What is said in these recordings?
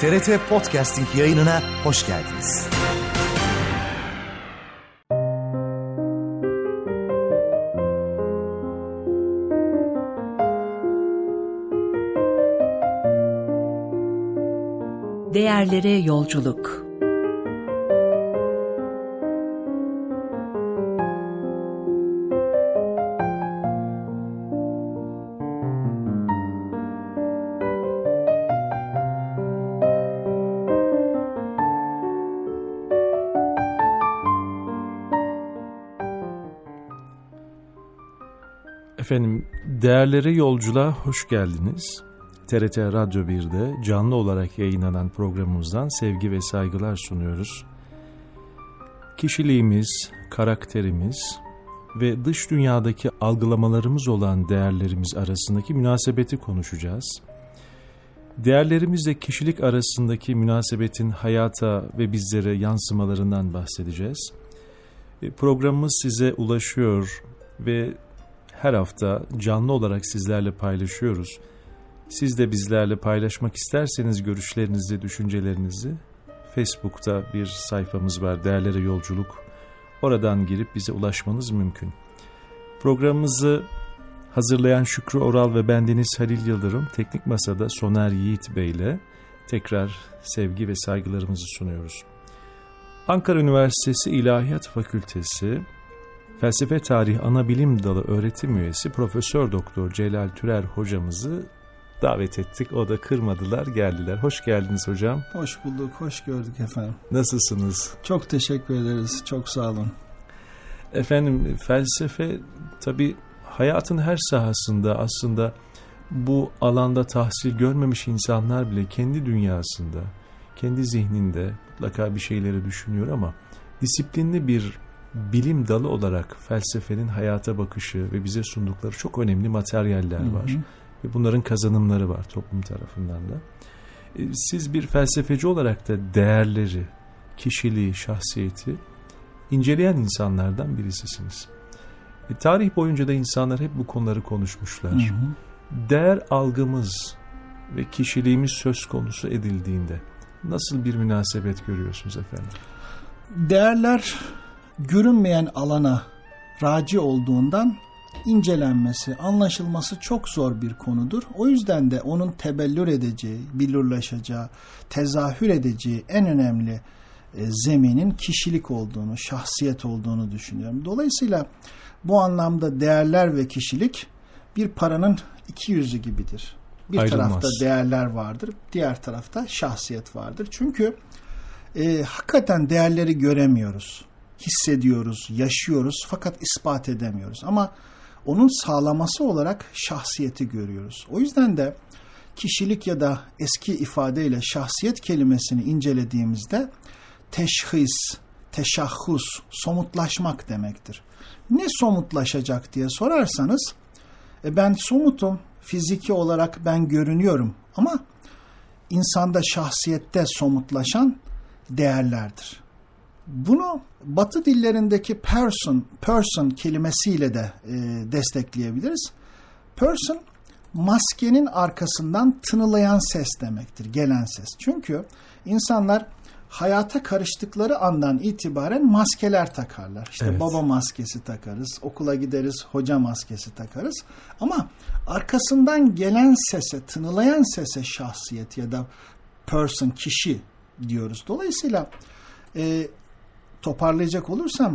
TRT Podcasting yayınına hoş geldiniz. Değerlere yolculuk. Efendim, Değerlere Yolculuğa hoş geldiniz. TRT Radyo 1'de canlı olarak yayınlanan programımızdan sevgi ve saygılar sunuyoruz. Kişiliğimiz, karakterimiz ve dış dünyadaki algılamalarımız olan değerlerimiz arasındaki münasebeti konuşacağız. Değerlerimizle kişilik arasındaki münasebetin hayata ve bizlere yansımalarından bahsedeceğiz. Programımız size ulaşıyor ve her hafta canlı olarak sizlerle paylaşıyoruz. Siz de bizlerle paylaşmak isterseniz görüşlerinizi, düşüncelerinizi Facebook'ta bir sayfamız var, Değerlere Yolculuk. Oradan girip bize ulaşmanız mümkün. Programımızı hazırlayan Şükrü Oral ve bendeniz Halil Yıldırım, Teknik Masa'da Soner Yiğit Bey ile tekrar sevgi ve saygılarımızı sunuyoruz. Ankara Üniversitesi İlahiyat Fakültesi Felsefe Tarih Anabilim Dalı öğretim üyesi Profesör Doktor Celal Türer hocamızı davet ettik. O da kırmadılar, geldiler. Hoş geldiniz hocam. Hoş bulduk, hoş gördük efendim. Nasılsınız? Çok teşekkür ederiz, çok sağ olun. Efendim, felsefe tabii hayatın her sahasında aslında bu alanda tahsil görmemiş insanlar bile kendi dünyasında, kendi zihninde mutlaka bir şeyleri düşünüyor ama disiplinli bir bilim dalı olarak felsefenin hayata bakışı ve bize sundukları çok önemli materyaller var. Hı hı. Ve bunların kazanımları var toplum tarafından da. Siz bir felsefeci olarak da değerleri, kişiliği, şahsiyeti inceleyen insanlardan birisisiniz. Tarih boyunca da insanlar hep bu konuları konuşmuşlar. Hı hı. Değer algımız ve kişiliğimiz söz konusu edildiğinde nasıl bir münasebet görüyorsunuz efendim? Değerler görünmeyen alana raci olduğundan incelenmesi, anlaşılması çok zor bir konudur. O yüzden de onun tebellür edeceği, billurlaşacağı, tezahür edeceği en önemli zeminin kişilik olduğunu, şahsiyet olduğunu düşünüyorum. Dolayısıyla bu anlamda değerler ve kişilik bir paranın iki yüzü gibidir. Bir ayrılmaz. Tarafta değerler vardır, diğer tarafta şahsiyet vardır. Çünkü hakikaten değerleri göremiyoruz, hissediyoruz, yaşıyoruz fakat ispat edemiyoruz. Ama onun sağlaması olarak şahsiyeti görüyoruz. O yüzden de kişilik ya da eski ifadeyle şahsiyet kelimesini incelediğimizde teşhis, teşahhus, somutlaşmak demektir. Ne somutlaşacak diye sorarsanız ben somutum, fiziki olarak ben görünüyorum ama insanda şahsiyette somutlaşan değerlerdir. Bunu Batı dillerindeki person kelimesiyle de destekleyebiliriz. Person, maskenin arkasından tınılayan ses demektir, gelen ses. Çünkü insanlar hayata karıştıkları andan itibaren maskeler takarlar. İşte evet. Baba maskesi takarız, okula gideriz, hoca maskesi takarız. Ama arkasından gelen sese, tınılayan sese şahsiyet ya da person, kişi diyoruz. Dolayısıyla toparlayacak olursam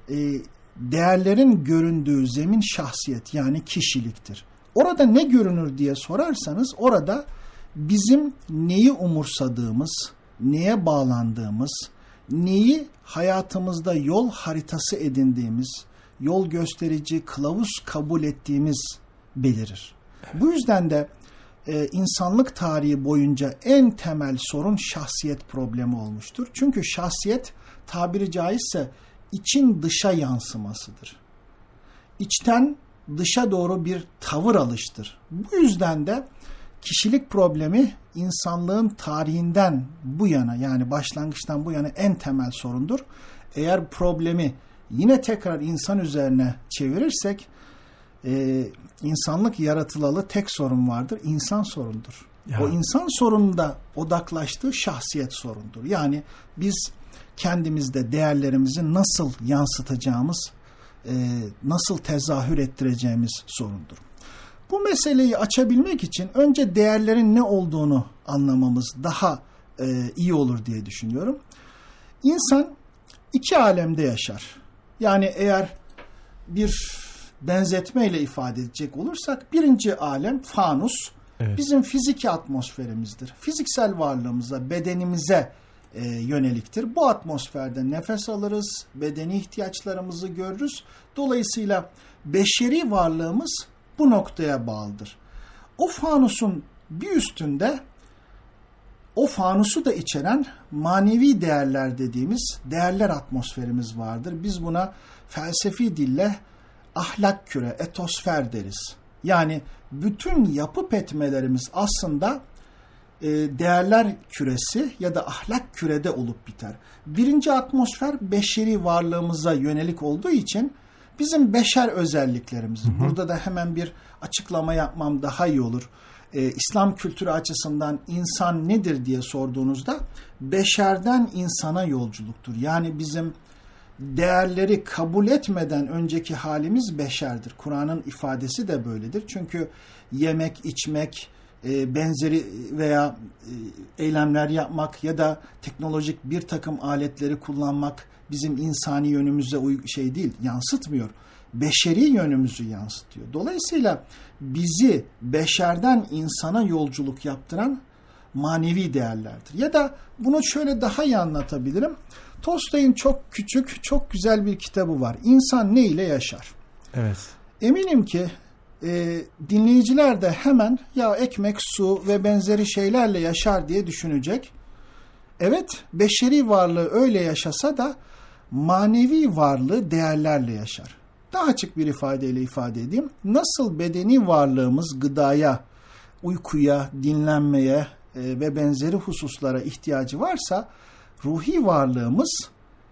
değerlerin göründüğü zemin şahsiyet yani kişiliktir. Orada ne görünür diye sorarsanız orada bizim neyi umursadığımız, neye bağlandığımız, neyi hayatımızda yol haritası edindiğimiz, yol gösterici, kılavuz kabul ettiğimiz belirir. Bu yüzden de insanlık tarihi boyunca en temel sorun şahsiyet problemi olmuştur. Çünkü şahsiyet tabiri caizse için dışa yansımasıdır. İçten dışa doğru bir tavır alıştır. Bu yüzden de kişilik problemi insanlığın tarihinden bu yana yani başlangıçtan bu yana en temel sorundur. Eğer problemi yine tekrar insan üzerine çevirirsek insanlık yaratılalı tek sorun vardır. İnsan sorundur. Ya. O insan sorununda odaklaştığı şahsiyet sorundur. Yani biz kendimizde değerlerimizi nasıl yansıtacağımız, nasıl tezahür ettireceğimiz sorundur. Bu meseleyi açabilmek için önce değerlerin ne olduğunu anlamamız daha iyi olur diye düşünüyorum. İnsan iki alemde yaşar. Yani eğer bir benzetmeyle ifade edecek olursak birinci alem fanus, evet, bizim fiziki atmosferimizdir. Fiziksel varlığımıza, bedenimize yöneliktir. Bu atmosferde nefes alırız, bedeni ihtiyaçlarımızı görürüz. Dolayısıyla beşeri varlığımız bu noktaya bağlıdır. O fanusun bir üstünde o fanusu da içeren manevi değerler dediğimiz değerler atmosferimiz vardır. Biz buna felsefi dille ahlak küre, etosfer deriz. Yani bütün yapıp etmelerimiz aslında değerler küresi ya da ahlak kürede olup biter. Birinci atmosfer beşeri varlığımıza yönelik olduğu için bizim beşer özelliklerimiz. Burada da hemen bir açıklama yapmam daha iyi olur. İslam kültürü açısından insan nedir diye sorduğunuzda beşerden insana yolculuktur. Yani bizim değerleri kabul etmeden önceki halimiz beşerdir. Kur'an'ın ifadesi de böyledir. Çünkü yemek, içmek, benzeri veya eylemler yapmak ya da teknolojik bir takım aletleri kullanmak bizim insani yönümüze değil, yansıtmıyor. Beşeri yönümüzü yansıtıyor. Dolayısıyla bizi beşerden insana yolculuk yaptıran manevi değerlerdir. Ya da bunu şöyle daha iyi anlatabilirim. Tolstoy'un çok küçük, çok güzel bir kitabı var. İnsan ne ile yaşar? Evet. Eminim ki dinleyiciler de hemen ya ekmek, su ve benzeri şeylerle yaşar diye düşünecek. Evet, beşeri varlığı öyle yaşasa da manevi varlığı değerlerle yaşar. Daha açık bir ifadeyle ifade edeyim. Nasıl bedeni varlığımız gıdaya, uykuya, dinlenmeye ve benzeri hususlara ihtiyacı varsa ruhi varlığımız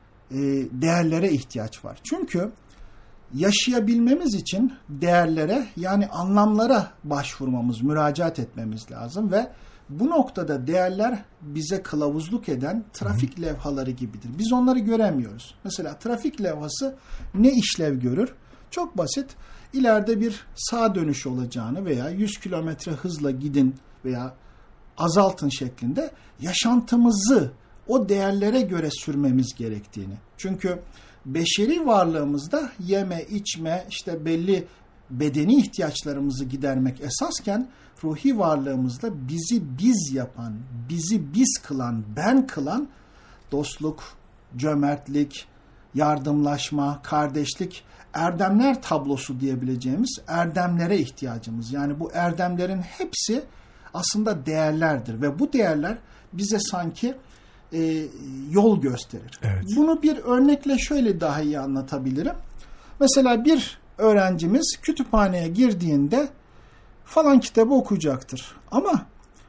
değerlere ihtiyaç var. Çünkü yaşayabilmemiz için değerlere yani anlamlara başvurmamız, müracaat etmemiz lazım ve bu noktada değerler bize kılavuzluk eden trafik levhaları gibidir. Biz onları göremiyoruz. Mesela trafik levhası ne işlev görür? Çok basit. İleride bir sağ dönüş olacağını veya 100 kilometre hızla gidin veya azaltın şeklinde yaşantımızı o değerlere göre sürmemiz gerektiğini. Çünkü beşeri varlığımızda yeme, içme, işte belli bedeni ihtiyaçlarımızı gidermek esasken ruhi varlığımızda bizi biz yapan, bizi biz kılan, ben kılan dostluk, cömertlik, yardımlaşma, kardeşlik, erdemler tablosu diyebileceğimiz erdemlere ihtiyacımız. Yani bu erdemlerin hepsi aslında değerlerdir ve bu değerler bize sanki yol gösterir. Evet. Bunu bir örnekle şöyle daha iyi anlatabilirim. Mesela bir öğrencimiz kütüphaneye girdiğinde falan kitabı okuyacaktır. Ama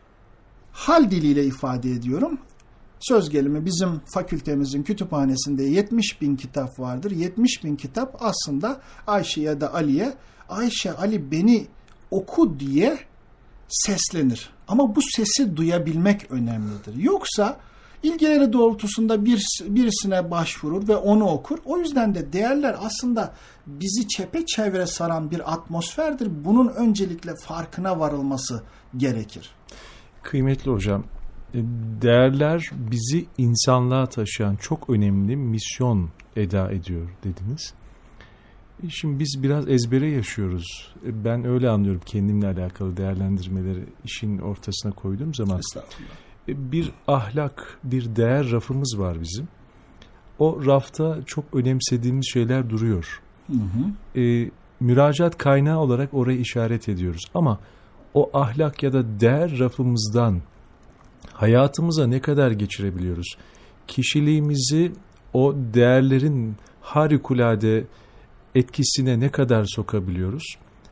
hal diliyle ifade ediyorum. Söz gelimi bizim fakültemizin kütüphanesinde 70.000 kitap vardır. 70.000 kitap aslında Ayşe ya da Ali'ye Ayşe, Ali beni oku diye seslenir. Ama bu sesi duyabilmek önemlidir. Yoksa ilgileri doğrultusunda birisine başvurur ve onu okur. O yüzden de değerler aslında bizi çepeçevre saran bir atmosferdir. Bunun öncelikle farkına varılması gerekir. Kıymetli hocam, değerler bizi insanlığa taşıyan çok önemli misyon eda ediyor dediniz. Şimdi biz biraz ezbere yaşıyoruz. Ben öyle anlıyorum kendimle alakalı değerlendirmeleri işin ortasına koyduğum zaman. Bir ahlak, bir değer rafımız var bizim. O rafta çok önemsediğimiz şeyler duruyor. Müracaat kaynağı olarak oraya işaret ediyoruz. Ama o ahlak ya da değer rafımızdan hayatımıza ne kadar geçirebiliyoruz? Kişiliğimizi o değerlerin harikulade etkisine ne kadar sokabiliyoruz?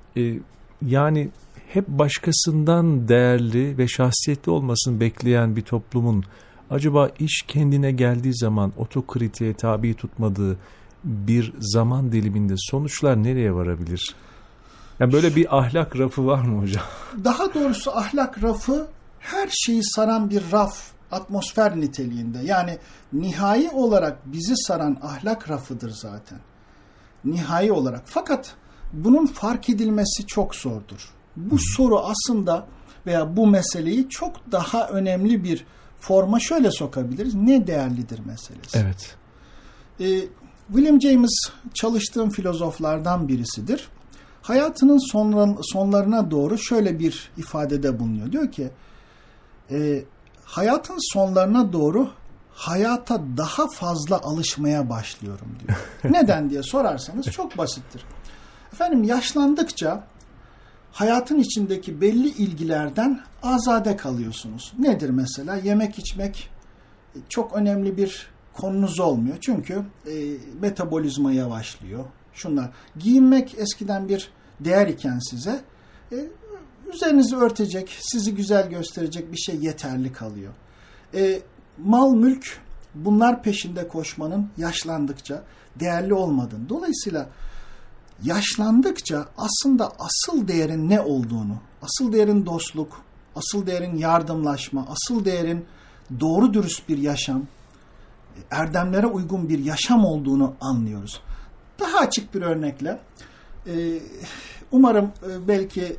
Yani hep başkasından değerli ve şahsiyetli olmasını bekleyen bir toplumun acaba iş kendine geldiği zaman otokritiğe tabi tutmadığı bir zaman diliminde sonuçlar nereye varabilir? Yani böyle bir ahlak rafı var mı hocam? Daha doğrusu ahlak rafı her şeyi saran bir raf, atmosfer niteliğinde. Yani nihai olarak bizi saran ahlak rafıdır zaten. Nihai olarak. Fakat bunun fark edilmesi çok zordur. Bu soru aslında veya bu meseleyi çok daha önemli bir forma şöyle sokabiliriz. Ne değerlidir meselesi. Evet. William James çalıştığım filozoflardan birisidir. Hayatının sonlarına doğru şöyle bir ifadede bulunuyor. Diyor ki hayatın sonlarına doğru hayata daha fazla alışmaya başlıyorum diyor. Neden diye sorarsanız çok basittir. Efendim yaşlandıkça hayatın içindeki belli ilgilerden azade kalıyorsunuz. Nedir mesela? Yemek içmek çok önemli bir konunuz olmuyor. Çünkü metabolizma yavaşlıyor. Şunlar. Giyinmek eskiden bir değer iken size üzerinizi örtecek, sizi güzel gösterecek bir şey yeterli kalıyor. Mal, mülk bunlar peşinde koşmanın yaşlandıkça değerli olmadığını. Dolayısıyla yaşlandıkça aslında asıl değerin ne olduğunu, asıl değerin dostluk, asıl değerin yardımlaşma, asıl değerin doğru dürüst bir yaşam, erdemlere uygun bir yaşam olduğunu anlıyoruz. Daha açık bir örnekle, umarım belki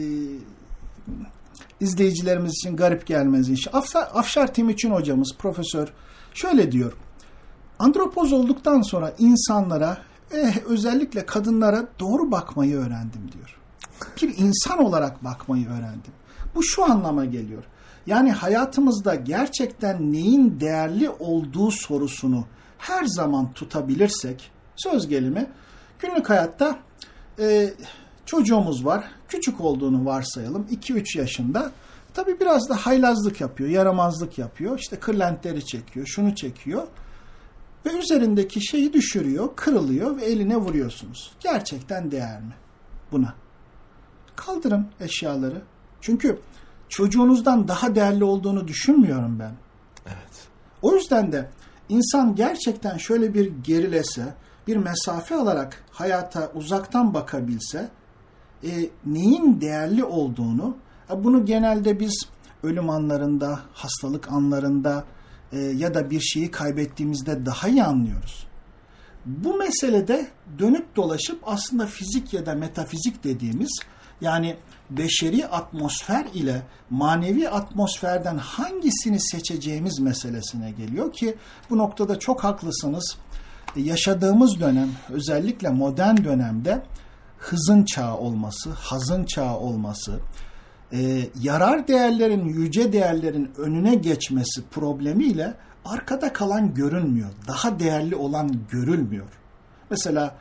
izleyicilerimiz için garip gelmez inşallah. Afşar Timuçin hocamız, profesör şöyle diyor. Andropoz olduktan sonra insanlara, özellikle kadınlara doğru bakmayı öğrendim diyor. Bir insan olarak bakmayı öğrendim. Bu şu anlama geliyor. Yani hayatımızda gerçekten neyin değerli olduğu sorusunu her zaman tutabilirsek, söz gelimi günlük hayatta çocuğumuz var. Küçük olduğunu varsayalım. 2-3 yaşında. Tabii biraz da haylazlık yapıyor, yaramazlık yapıyor. İşte kırlentleri çekiyor, şunu çekiyor. Ve üzerindeki şeyi düşürüyor, kırılıyor ve eline vuruyorsunuz. Gerçekten değer mi buna? Kaldırın eşyaları. Çünkü çocuğunuzdan daha değerli olduğunu düşünmüyorum ben. Evet. O yüzden de insan gerçekten şöyle bir gerilese, bir mesafe alarak hayata uzaktan bakabilse, neyin değerli olduğunu, bunu genelde biz ölüm anlarında, hastalık anlarında ya da bir şeyi kaybettiğimizde daha iyi anlıyoruz. Bu meselede dönüp dolaşıp aslında fizik ya da metafizik dediğimiz, yani beşeri atmosfer ile manevi atmosferden hangisini seçeceğimiz meselesine geliyor ki bu noktada çok haklısınız. Yaşadığımız dönem, özellikle modern dönemde hızın çağı olması, hazın çağı olması, yarar değerlerin, yüce değerlerin önüne geçmesi problemiyle arkada kalan görünmüyor. Daha değerli olan görülmüyor. Mesela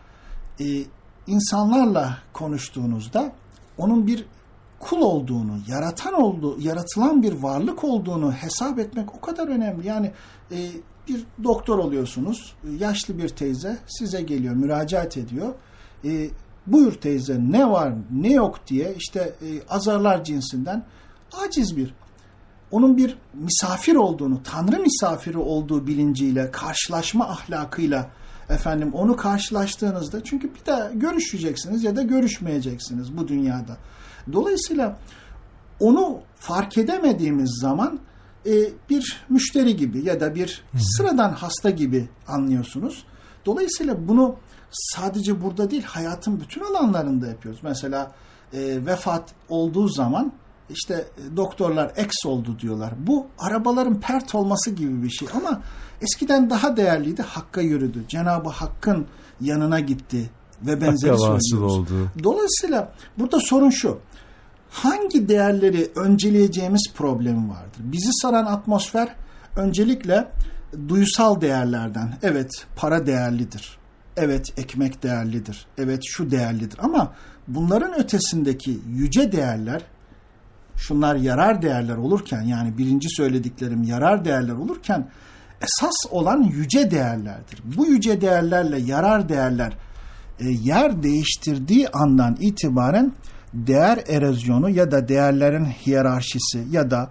insanlarla konuştuğunuzda onun bir kul olduğunu, yaratılan bir varlık olduğunu hesap etmek o kadar önemli. Yani bir doktor oluyorsunuz, yaşlı bir teyze size geliyor, müracaat ediyor. Buyur teyze, ne var ne yok diye işte azarlar cinsinden aciz bir. Onun bir misafir olduğunu, Tanrı misafiri olduğu bilinciyle, karşılaşma ahlakıyla onu karşılaştığınızda, çünkü bir daha görüşeceksiniz ya da görüşmeyeceksiniz bu dünyada. Dolayısıyla onu fark edemediğimiz zaman bir müşteri gibi ya da bir sıradan hasta gibi anlıyorsunuz. Dolayısıyla bunu sadece burada değil, hayatın bütün alanlarında yapıyoruz. Mesela vefat olduğu zaman işte doktorlar X oldu diyorlar. Bu arabaların pert olması gibi bir şey ama eskiden daha değerliydi. Hakka yürüdü. Cenab-ı Hakk'ın yanına gitti ve benzeri söylüyoruz. Dolayısıyla burada sorun şu. Hangi değerleri önceleyeceğimiz problemi vardır. Bizi saran atmosfer öncelikle duysal değerlerden. Evet, para değerlidir. Evet, ekmek değerlidir. Evet, şu değerlidir. Ama bunların ötesindeki yüce değerler, şunlar yarar değerler olurken, yani birinci söylediklerim yarar değerler olurken, esas olan yüce değerlerdir. Bu yüce değerlerle yarar değerler yer değiştirdiği andan itibaren değer erozyonu ya da değerlerin hiyerarşisi ya da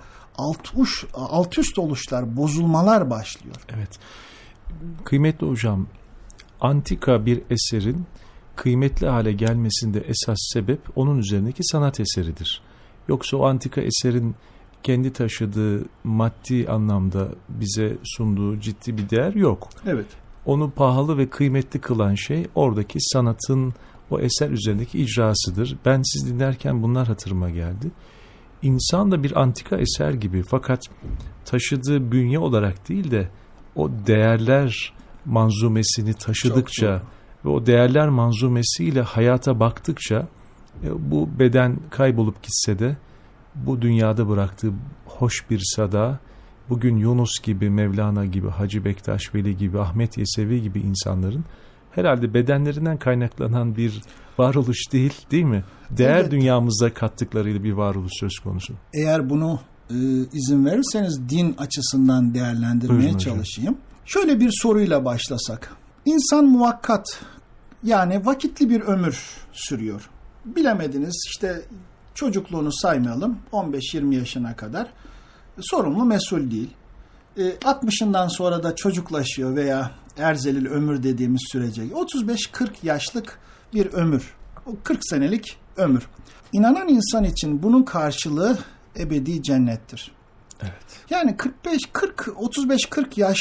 alt üst oluşlar, bozulmalar başlıyor. Evet. Kıymetli hocam, antika bir eserin kıymetli hale gelmesinde esas sebep onun üzerindeki sanat eseridir. Yoksa o antika eserin kendi taşıdığı maddi anlamda bize sunduğu ciddi bir değer yok. Evet. Onu pahalı ve kıymetli kılan şey oradaki sanatın o eser üzerindeki icrasıdır. Ben siz dinlerken bunlar hatırıma geldi. İnsan da bir antika eser gibi, fakat taşıdığı bünye olarak değil de o değerler manzumesini taşıdıkça ve o değerler manzumesiyle hayata baktıkça bu beden kaybolup gitse de bu dünyada bıraktığı hoş bir sada, bugün Yunus gibi, Mevlana gibi, Hacı Bektaş Veli gibi, Ahmet Yesevi gibi insanların herhalde bedenlerinden kaynaklanan bir varoluş değil mi? Değer evet. Dünyamıza kattıklarıyla bir varoluş söz konusu. Eğer bunu izin verirseniz din açısından değerlendirmeye çalışayım. Şöyle bir soruyla başlasak. İnsan muvakkat, yani vakitli bir ömür sürüyor. Bilemediniz, işte çocukluğunu saymayalım, 15-20 yaşına kadar sorumlu, mesul değil. 60'ından sonra da çocuklaşıyor veya erzelil ömür dediğimiz sürece 35-40 yaşlık bir ömür. O 40 senelik ömür. İnanan insan için bunun karşılığı ebedi cennettir. Evet. Yani 35-40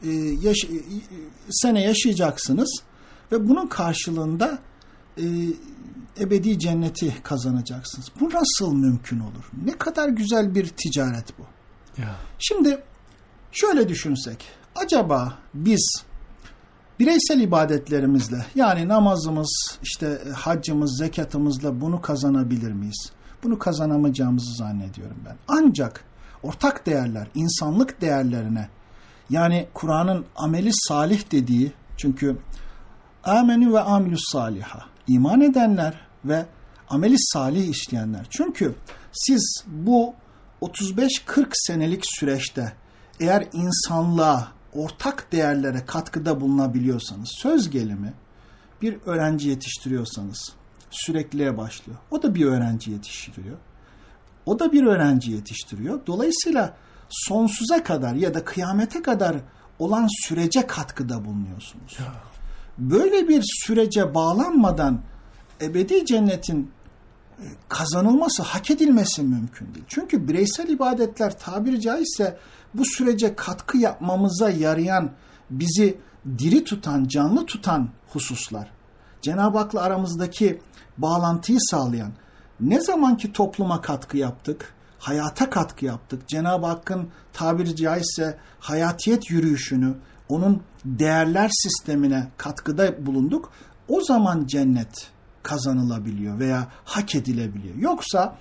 sene yaşayacaksınız ve bunun karşılığında ebedi cenneti kazanacaksınız. Bu nasıl mümkün olur? Ne kadar güzel bir ticaret bu. Ya. Şimdi şöyle düşünsek, acaba biz bireysel ibadetlerimizle, yani namazımız, işte haccımız, zekatımızla bunu kazanabilir miyiz? Bunu kazanamayacağımızı zannediyorum ben. Ancak ortak değerler, insanlık değerlerine, yani Kur'an'ın ameli salih dediği, çünkü amenü ve amilus saliha, iman edenler ve ameli salih işleyenler. Çünkü siz bu 35-40 senelik süreçte eğer insanlığa, ortak değerlere katkıda bulunabiliyorsanız, söz gelimi bir öğrenci yetiştiriyorsanız sürekliliğe başlıyor. O da bir öğrenci yetiştiriyor. O da bir öğrenci yetiştiriyor. Dolayısıyla sonsuza kadar ya da kıyamete kadar olan sürece katkıda bulunuyorsunuz. Ya. Böyle bir sürece bağlanmadan ebedi cennetin kazanılması, hak edilmesi mümkün değil. Çünkü bireysel ibadetler tabiri caizse bu sürece katkı yapmamıza yarayan, bizi diri tutan, canlı tutan hususlar. Cenab-ı Hak'la aramızdaki bağlantıyı sağlayan, ne zamanki topluma katkı yaptık, hayata katkı yaptık, Cenab-ı Hakk'ın tabiri caizse hayatiyet yürüyüşünü, onun değerler sistemine katkıda bulunduk, o zaman cennet kazanılabiliyor veya hak edilebiliyor. Yoksa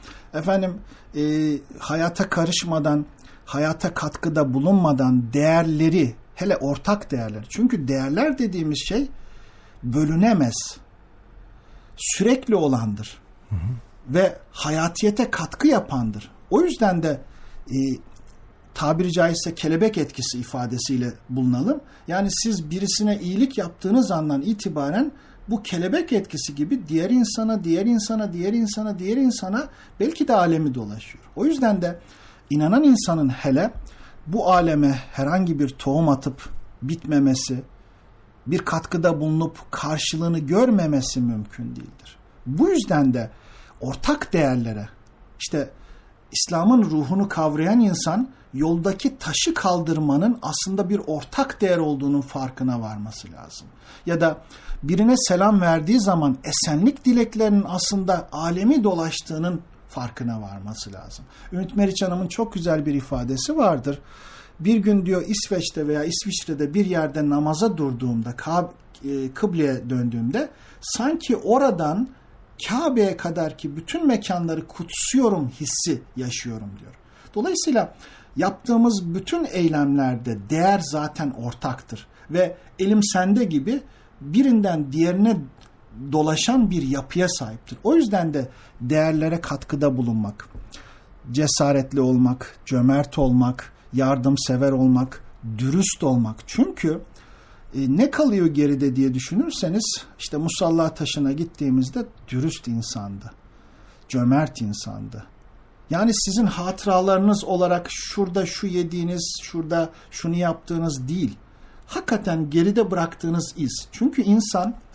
hayata karışmadan, hayata katkıda bulunmadan değerleri, hele ortak değerler, çünkü değerler dediğimiz şey bölünemez, sürekli olandır. Hı hı. Ve hayatiyete katkı yapandır. O yüzden de tabiri caizse kelebek etkisi ifadesiyle bulunalım. Yani siz birisine iyilik yaptığınız andan itibaren bu kelebek etkisi gibi diğer insana belki de alemi dolaşıyor. O yüzden de inanan insanın hele bu aleme herhangi bir tohum atıp bitmemesi, bir katkıda bulunup karşılığını görmemesi mümkün değildir. Bu yüzden de ortak değerlere, işte İslam'ın ruhunu kavrayan insan yoldaki taşı kaldırmanın aslında bir ortak değer olduğunun farkına varması lazım. Ya da birine selam verdiği zaman esenlik dileklerinin aslında alemi dolaştığının farkına varması lazım. Ümit Meriç Hanım'ın çok güzel bir ifadesi vardır. Bir gün diyor İsveç'te veya İsviçre'de bir yerde namaza durduğumda, kıbleye döndüğümde sanki oradan Kabe'ye kadar ki bütün mekanları kutsuyorum hissi yaşıyorum diyor. Dolayısıyla yaptığımız bütün eylemlerde değer zaten ortaktır. Ve elim sende gibi birinden diğerine dolaşan bir yapıya sahiptir. O yüzden de değerlere katkıda bulunmak, cesaretli olmak, cömert olmak, yardımsever olmak, dürüst olmak. Çünkü ne kalıyor geride diye düşünürseniz, işte Musalla Taşı'na gittiğimizde dürüst insandı, cömert insandı. Yani sizin hatıralarınız olarak şurada şu yediğiniz, şurada şunu yaptığınız değil. Hakikaten geride bıraktığınız iz. Çünkü insan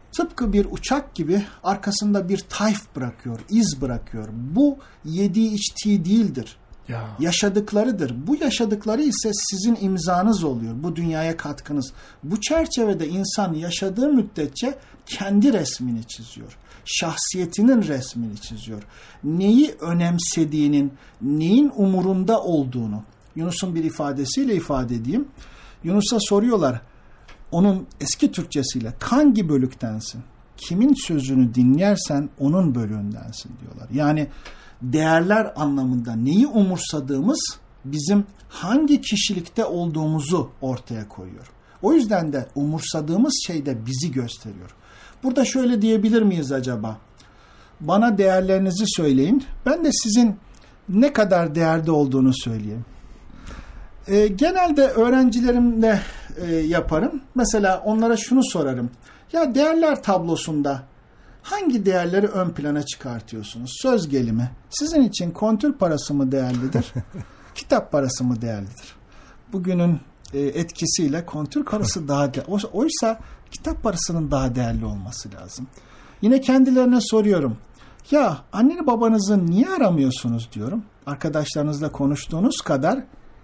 tıpkı bir uçak gibi arkasında bir tayf bırakıyor, iz bırakıyor. Bu yediği içtiği değildir. Yaşadıklarıdır. Bu yaşadıkları ise sizin imzanız oluyor. Bu dünyaya katkınız. Bu çerçevede insan yaşadığı müddetçe kendi resmini çiziyor. Şahsiyetinin resmini çiziyor. Neyi önemsediğinin, neyin umurunda olduğunu. Yunus'un bir ifadesiyle ifade edeyim. Yunus'a soruyorlar, onun eski Türkçesiyle, hangi bölüktensin? Kimin sözünü dinlersen onun bölüğündensin diyorlar. Yani değerler anlamında neyi umursadığımız bizim hangi kişilikte olduğumuzu ortaya koyuyor. O yüzden de umursadığımız şey de bizi gösteriyor. Burada şöyle diyebilir miyiz acaba? Bana değerlerinizi söyleyin. Ben de sizin ne kadar değerli olduğunu söyleyeyim. Genelde öğrencilerimle yaparım. Mesela onlara şunu sorarım. Ya değerler tablosunda hangi değerleri ön plana çıkartıyorsunuz? Söz gelimi. Sizin için kontür parası mı değerlidir? Kitap parası mı değerlidir? Bugünün etkisiyle kontür parası daha değerli. Oysa kitap parasının daha değerli olması lazım. Yine kendilerine soruyorum. Ya anneni babanızı niye aramıyorsunuz diyorum. Arkadaşlarınızla konuştuğunuz kadar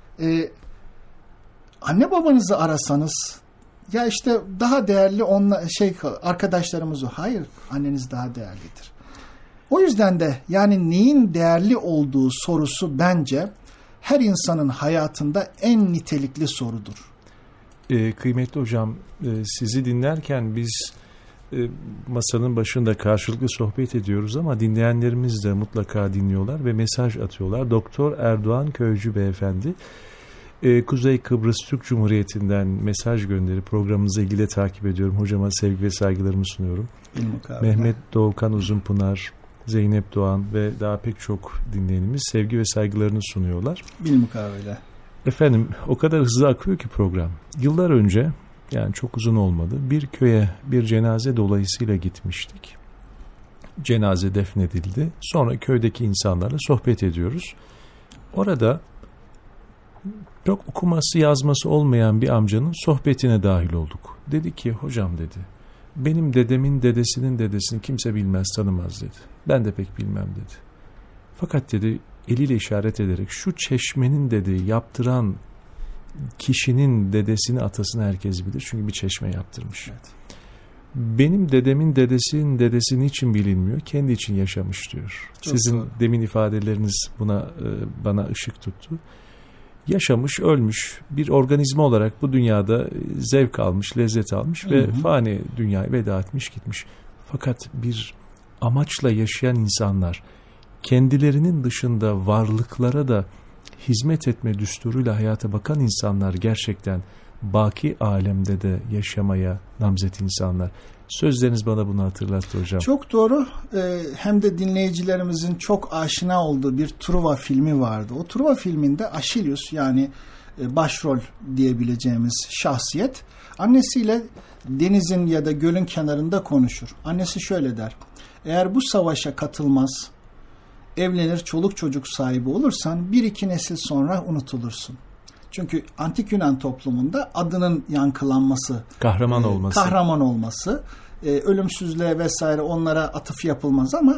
anne babanızı arasanız ya işte daha değerli arkadaşlarımız o. Hayır, anneniz daha değerlidir. O yüzden de yani neyin değerli olduğu sorusu bence her insanın hayatında en nitelikli sorudur. Kıymetli hocam, sizi dinlerken biz masanın başında karşılıklı sohbet ediyoruz ama dinleyenlerimiz de mutlaka dinliyorlar ve mesaj atıyorlar. Doktor Erdoğan Köycü Beyefendi Kuzey Kıbrıs Türk Cumhuriyeti'nden mesaj gönderi, programımıza ilgili takip ediyorum. Hocama sevgi ve saygılarımı sunuyorum. Mehmet Doğukan Uzunpınar, Zeynep Doğan ve daha pek çok dinleyenimiz sevgi ve saygılarını sunuyorlar. Bilmukabele. Efendim, o kadar hızlı akıyor ki program. Yıllar önce, yani çok uzun olmadı, bir köye bir cenaze dolayısıyla gitmiştik. Cenaze defnedildi. Sonra köydeki insanlarla sohbet ediyoruz. Orada çok okuması yazması olmayan bir amcanın sohbetine dahil olduk. Dedi ki, hocam dedi, benim dedemin dedesinin dedesini kimse bilmez, tanımaz dedi. Ben de pek bilmem dedi. Fakat dedi, eliyle işaret ederek şu çeşmenin dedi yaptıran kişinin dedesini, atasını herkes bilir. Çünkü bir çeşme yaptırmış. Evet. Benim dedemin dedesinin dedesi niçin bilinmiyor? Kendi için yaşamış diyor. Çok Sizin doğru. Demin ifadeleriniz bana ışık tuttu. Yaşamış, ölmüş, bir organizma olarak bu dünyada zevk almış, lezzet almış ve fani dünyaya veda etmiş, gitmiş. Fakat bir amaçla yaşayan insanlar, kendilerinin dışında varlıklara da hizmet etme düsturuyla hayata bakan insanlar gerçekten baki alemde de yaşamaya namzet insanlar. Sözleriniz bana bunu hatırlattı hocam. Çok doğru. Hem de dinleyicilerimizin çok aşina olduğu bir Truva filmi vardı. O Truva filminde Achilles, yani başrol diyebileceğimiz şahsiyet, annesiyle denizin ya da gölün kenarında konuşur. Annesi şöyle der: eğer bu savaşa katılmaz, evlenir, çoluk çocuk sahibi olursan 1-2 nesil sonra unutulursun. Çünkü antik Yunan toplumunda adının yankılanması, kahraman olması, ölümsüzlüğe vesaire onlara atıf yapılmaz ama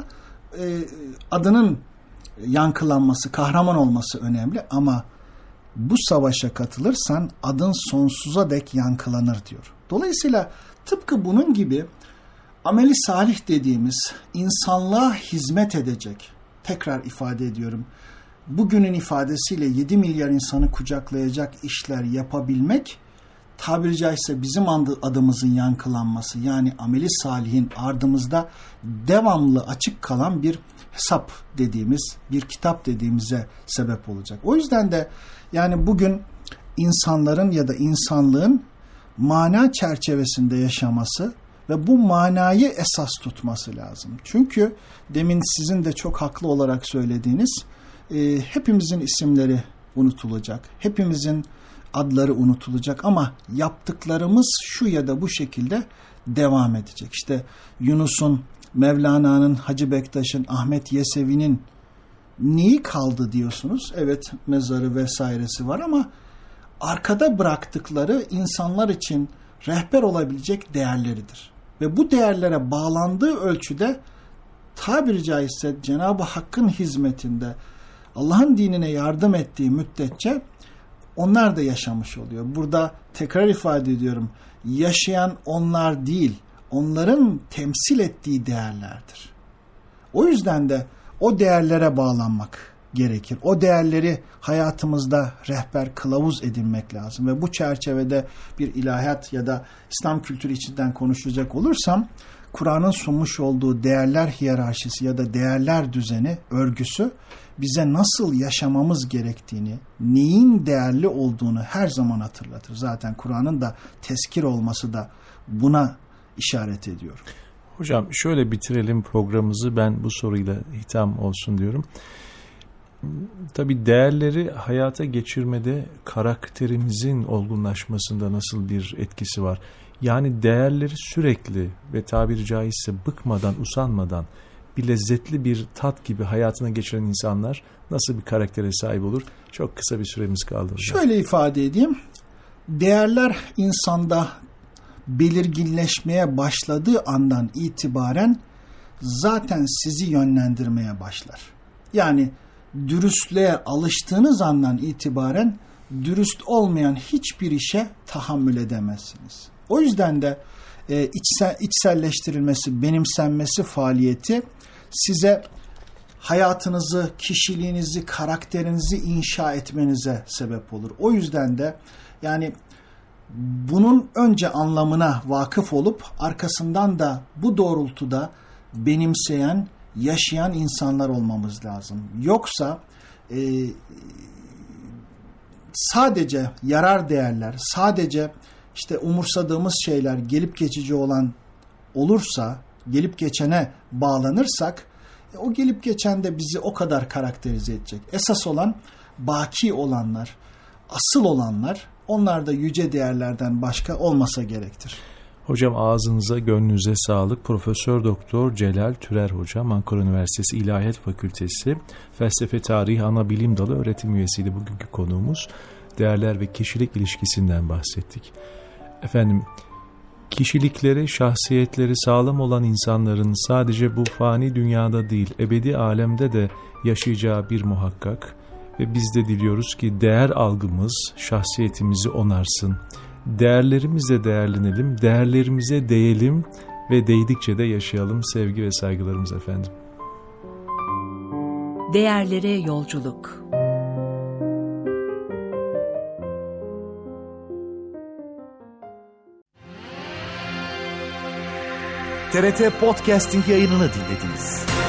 adının yankılanması, kahraman olması önemli. Ama bu savaşa katılırsan adın sonsuza dek yankılanır diyor. Dolayısıyla tıpkı bunun gibi ameli salih dediğimiz insanlığa hizmet edecek, tekrar ifade ediyorum, bugünün ifadesiyle 7 milyar insanı kucaklayacak işler yapabilmek, tabiri caizse bizim adımızın yankılanması, yani ameli salihin ardımızda devamlı açık kalan bir hesap dediğimiz, bir kitap dediğimize sebep olacak. O yüzden de yani bugün insanların ya da insanlığın mana çerçevesinde yaşaması ve bu manayı esas tutması lazım. Çünkü demin sizin de çok haklı olarak söylediğiniz, hepimizin isimleri unutulacak, hepimizin adları unutulacak ama yaptıklarımız şu ya da bu şekilde devam edecek. İşte Yunus'un, Mevlana'nın, Hacı Bektaş'ın, Ahmet Yesevi'nin neyi kaldı diyorsunuz? Evet, mezarı vesairesi var ama arkada bıraktıkları insanlar için rehber olabilecek değerleridir. ve bu değerlere bağlandığı ölçüde tabiri caizse Cenab-ı Hakk'ın hizmetinde Allah'ın dinine yardım ettiği müddetçe onlar da yaşamış oluyor. Burada tekrar ifade ediyorum. Yaşayan onlar değil, onların temsil ettiği değerlerdir. O yüzden de o değerlere bağlanmak gerekir. O değerleri hayatımızda rehber, kılavuz edinmek lazım. Ve bu çerçevede bir ilahiyat ya da İslam kültürü içinden konuşacak olursam, Kur'an'ın sunmuş olduğu değerler hiyerarşisi ya da değerler düzeni, örgüsü bize nasıl yaşamamız gerektiğini, neyin değerli olduğunu her zaman hatırlatır. Zaten Kur'an'ın da tezkir olması da buna işaret ediyor. Hocam şöyle bitirelim programımızı, ben bu soruyla hitam olsun diyorum. Tabii değerleri hayata geçirmede karakterimizin olgunlaşmasında nasıl bir etkisi var? Yani değerleri sürekli ve tabiri caizse bıkmadan, usanmadan bir lezzetli bir tat gibi hayatına geçiren insanlar nasıl bir karaktere sahip olur? Çok kısa bir süremiz kaldı hocam. Şöyle ifade edeyim. Değerler insanda belirginleşmeye başladığı andan itibaren zaten sizi yönlendirmeye başlar. Yani dürüstlüğe alıştığınız andan itibaren dürüst olmayan hiçbir işe tahammül edemezsiniz. O yüzden de içselleştirilmesi, benimsenmesi faaliyeti size hayatınızı, kişiliğinizi, karakterinizi inşa etmenize sebep olur. O yüzden de yani bunun önce anlamına vakıf olup arkasından da bu doğrultuda benimseyen, yaşayan insanlar olmamız lazım. Yoksa sadece yarar değerler, sadece işte umursadığımız şeyler gelip geçici olan olursa, gelip geçene bağlanırsak, o gelip geçen de bizi o kadar karakterize edecek. Esas olan baki olanlar, asıl olanlar, onlar da yüce değerlerden başka olmasa gerektir. Hocam ağzınıza, gönlünüze sağlık. Profesör Doktor Celal Türer Hocam, Ankara Üniversitesi İlahiyat Fakültesi Felsefe Tarihi Anabilim Dalı öğretim üyesiydi bugünkü konuğumuz. Değerler ve kişilik ilişkisinden bahsettik. Efendim, kişilikleri, şahsiyetleri sağlam olan insanların sadece bu fani dünyada değil, ebedi alemde de yaşayacağı bir muhakkak. Ve biz de diliyoruz ki değer algımız şahsiyetimizi onarsın. Değerlerimizle değerlenelim, değerlerimize değelim ve değdikçe de yaşayalım. Sevgi ve saygılarımız efendim. Değerlere yolculuk. TRT Podcasting yayınını dinlediniz.